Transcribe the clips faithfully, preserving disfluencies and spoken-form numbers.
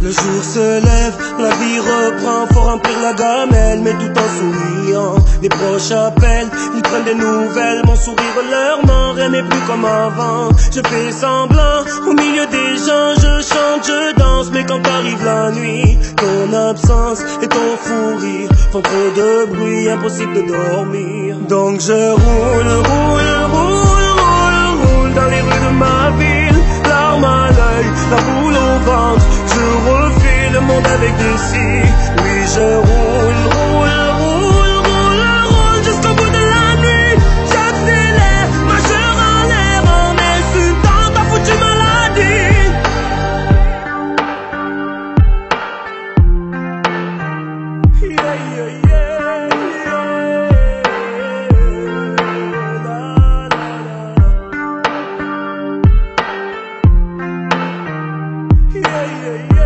Le jour se lève, la vie reprend, faut remplir la gamelle, mais tout en souriant. Les proches appellent, ils prennent des nouvelles, mon sourire leur ment, rien n'est plus comme avant. Je fais semblant, au milieu des gens, je chante, je danse, mais quand arrive la nuit, ton absence et ton fou rire font trop de bruit, impossible de dormir. Donc je roule, roule, roule, roule, roule dans les rues de ma ville, larmes à l'œil, la boule au ventre. Je refais le monde avec des si. Oui, je roule, roule, roule, roule, roule jusqu'au bout de la nuit. J'accélère, majeur en l'air, en insultant ta foutue maladie. Yeah, yeah, yeah, yeah. La, la, la. Yeah, yeah, yeah.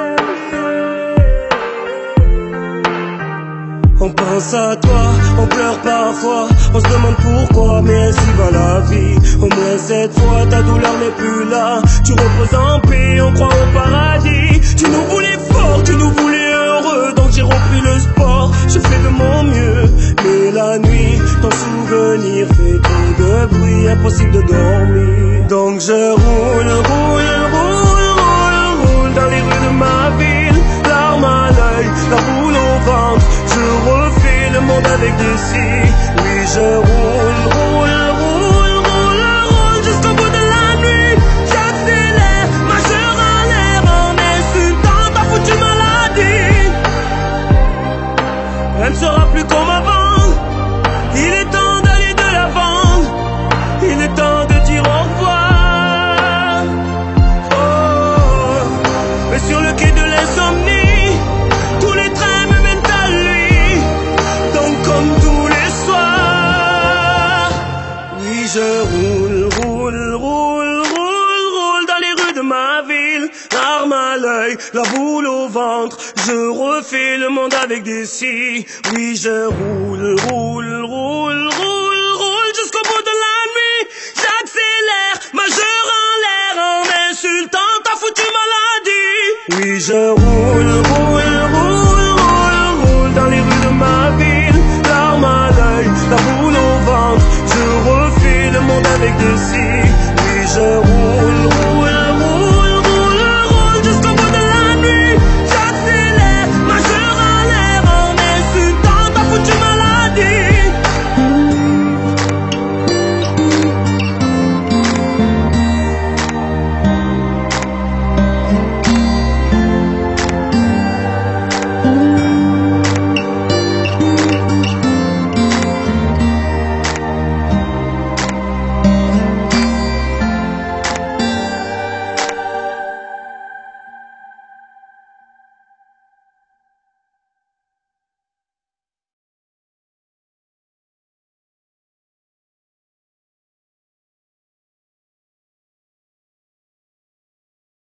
On pense à toi, on pleure parfois, on se demande pourquoi, mais ainsi va la vie. Au moins cette fois, ta douleur n'est plus là. Tu reposes en paix, on croit au paradis. Tu nous voulais fort, tu nous voulais heureux, donc j'ai repris le sport. Je fais de mon mieux, mais la nuit, ton souvenir fait trop de bruit, impossible de dormir. Donc je roule, roule, roule, roule, roule dans les rues de ma ville, larmes à l'œil, la boule au ventre. Je refais le monde avec des si. Oui, je roule, roule, roule, roule, roule jusqu'au bout de la nuit. J'accélère, majeur en l'air, en insultant ta foutue maladie. Elle ne sera plus comme avant. Il est temps d'aller de l'avant. Il est temps de dire au revoir. Oh, mais sur le quai de l'insomnie, tous les trains me mènent à lui. Donc comme tous les soirs, oui je roule, roule, roule, roule, roule dans les rues de ma ville, l'arme à l'œil, la boule au ventre. Je refais le monde avec des si. Oui je roule, roule, roule, roule, roule jusqu'au bout de la nuit. J'accélère, majeur en l'air, en insultant ta foutue maladie. Oui je roule.